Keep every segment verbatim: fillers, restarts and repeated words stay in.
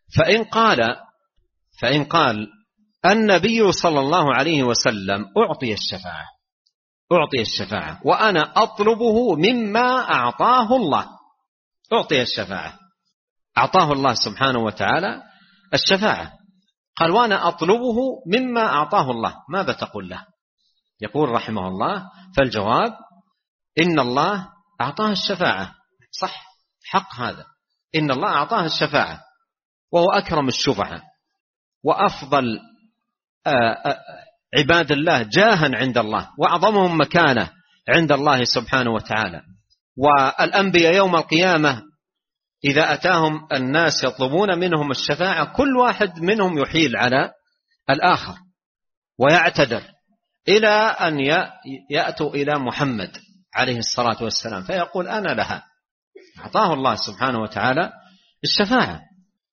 فإن قال فإن قال النبي صلى الله عليه وسلم أعطي الشفاعة أعطي الشفاعة وأنا أطلبه مما أعطاه الله، أعطي الشفاعة، أعطاه الله سبحانه وتعالى الشفاعة، قال وأنا أطلبه مما أعطاه الله، ماذا تقول له؟ يقول رحمه الله: فالجواب إن الله أعطاه الشفاعة، صح، حق هذا، إن الله أعطاه الشفاعة وهو أكرم الشفعاء وأفضل عباد الله جاها عند الله وأعظمهم مكانة عند الله سبحانه وتعالى. والأنبياء يوم القيامة إذا أتاهم الناس يطلبون منهم الشفاعة كل واحد منهم يحيل على الآخر ويعتذر إلى أن يأتوا إلى محمد عليه الصلاة والسلام فيقول أنا لها، أعطاه الله سبحانه وتعالى الشفاعة.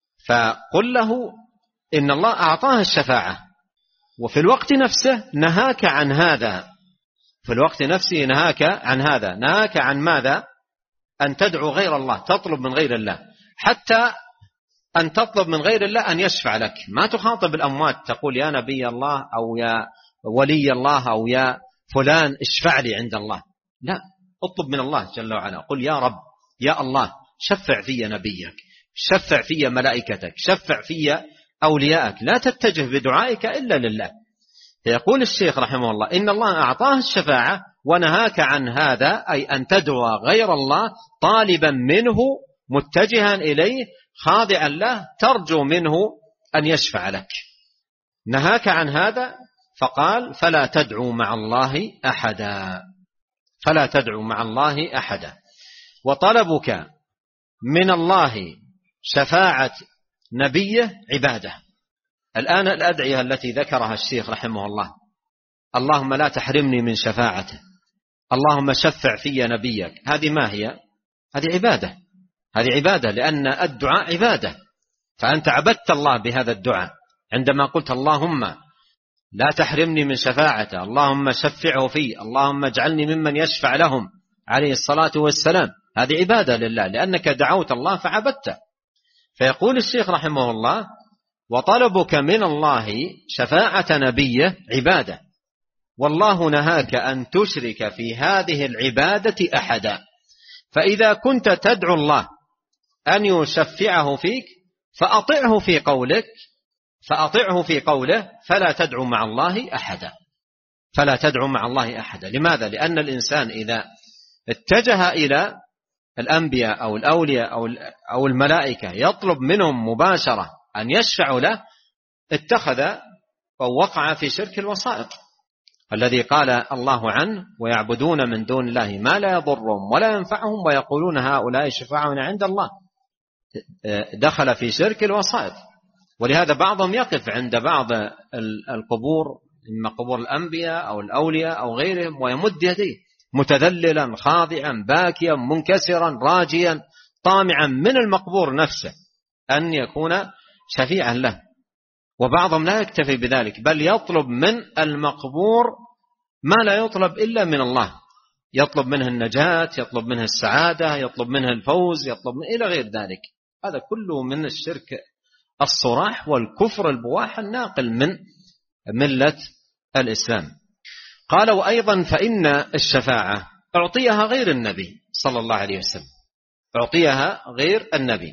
فقل له إن الله أعطاه الشفاعة وفي الوقت نفسه نهاك عن هذا، في الوقت نفسه نهاك عن هذا، نهاك عن ماذا؟ أن تدعو غير الله، تطلب من غير الله، حتى أن تطلب من غير الله أن يشفع لك، ما تخاطب الأموات تقول يا نبي الله أو يا ولي الله أو يا فلان اشفع لي عند الله، لا، اطلب من الله جل وعلا، قل يا رب يا الله شفع في نبيك، شفع في ملائكتك، شفع في أوليائك، لا تتجه بدعائك إلا لله. يقول الشيخ رحمه الله إن الله أعطاه الشفاعة ونهاك عن هذا، أي أن تدعو غير الله طالبا منه متجها إليه خاضعا له ترجو منه أن يشفع لك، نهاك عن هذا فقال فلا تدعو مع الله أحدا، فلا تدعو مع الله أحدا. وطلبك من الله شفاعة نبيه عبادة. الآن الأدعية التي ذكرها الشيخ رحمه الله: اللهم لا تحرمني من شفاعته، اللهم شفع في نبيك، هذه ما هي؟ هذه عبادة، هذه عبادة، لأن الدعاء عبادة، فأنت عبدت الله بهذا الدعاء عندما قلت اللهم لا تحرمني من شفاعته، اللهم شفعه في، اللهم اجعلني ممن يشفع لهم عليه الصلاة والسلام، هذه عبادة لله لأنك دعوت الله فعبدته. فيقول الشيخ رحمه الله: وطلبك من الله شفاعة نبيه عبادة، والله نهاك أن تشرك في هذه العبادة أحدا، فإذا كنت تدعو الله أن يشفعه فيك فأطعه في قولك، فأطعه في قوله فلا تدعو مع الله أحدا، فلا تدعو مع الله أحدا. لماذا؟ لأن الإنسان إذا اتجه إلى الأنبياء أو الأولياء أو الملائكة يطلب منهم مباشرة أن يشفعوا له اتخذ أو وقع في شرك الوسائط الذي قال الله عنه: ويعبدون من دون الله ما لا يضرهم ولا ينفعهم ويقولون هؤلاء شفاعنا عند الله، دخل في شرك الوسائط. ولهذا بعضهم يقف عند بعض القبور، إما قبور الأنبياء أو الأولياء أو غيرهم، ويمد يديه متذللا خاضعا باكيا منكسرا راجيا طامعا من المقبور نفسه أن يكون شفيعا له. وبعضهم لا يكتفي بذلك بل يطلب من المقبور ما لا يطلب إلا من الله، يطلب منه النجاة، يطلب منه السعادة، يطلب منه الفوز، يطلب منه إلى غير ذلك. هذا كله من الشرك الصراح والكفر البواح الناقل من ملة الإسلام. قال: وأيضا فإن الشفاعة أعطيها غير النبي صلى الله عليه وسلم، أعطيها غير النبي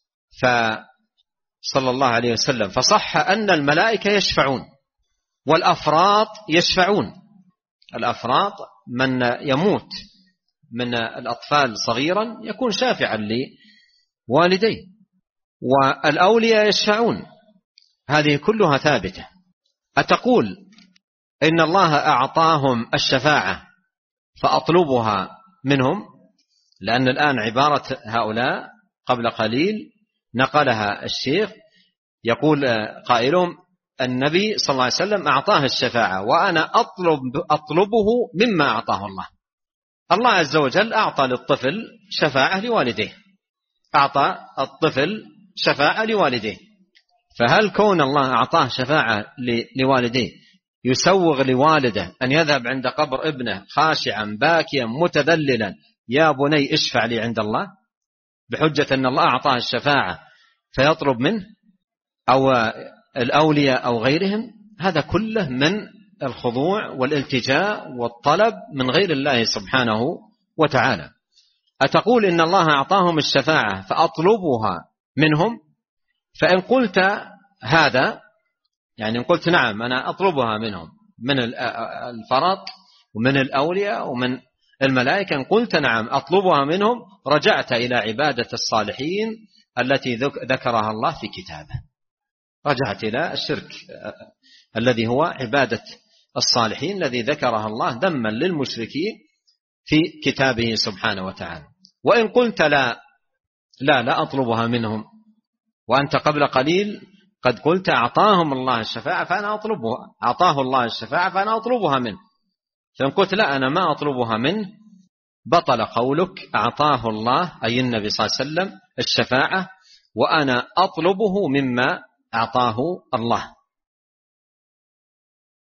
فصلى الله عليه وسلم، فصح أن الملائكة يشفعون والأفراط يشفعون. الأفراط من يموت من الأطفال صغيرا يكون شافعا لوالديه، والأولياء يشفعون، هذه كلها ثابتة. أتقول إن الله أعطاهم الشفاعة فأطلبها منهم؟ لأن الآن عبارة هؤلاء قبل قليل نقلها الشيخ، يقول قائلهم: النبي صلى الله عليه وسلم أعطاه الشفاعة وأنا أطلب أطلبه مما أعطاه الله. الله عز وجل أعطى للطفل شفاعة لوالديه، أعطى الطفل شفاعة لوالديه، فهل كون الله أعطاه شفاعة لوالديه يسوغ لوالده أن يذهب عند قبر ابنه خاشعا باكيا متذللا: يا بني اشفع لي عند الله، بحجة أن الله أعطاه الشفاعة فيطلب منه؟ أو الأولياء أو غيرهم، هذا كله من الخضوع والالتجاء والطلب من غير الله سبحانه وتعالى. أتقول إن الله أعطاهم الشفاعة فأطلبها منهم؟ فإن قلت هذا، يعني إن قلت نعم أنا أطلبها منهم، من الفرط ومن الأولياء ومن الملائكة، إن قلت نعم أطلبها منهم، رجعت إلى عبادة الصالحين التي ذكرها الله في كتابه، رجعت إلى الشرك الذي هو عبادة الصالحين الذي ذكرها الله ذما للمشركين في كتابه سبحانه وتعالى. وإن قلت لا لا لا أطلبها منهم، وأنت قبل قليل قد قلت أعطاهم الله الشفاعة فأنا أطلبها، أعطاه الله الشفاعة فأنا أطلبها منه، فإن قلت لا أنا ما أطلبها منه، بطل قولك أعطاه الله أي النبي صلى الله عليه وسلم الشفاعة وأنا أطلبه مما أعطاه الله.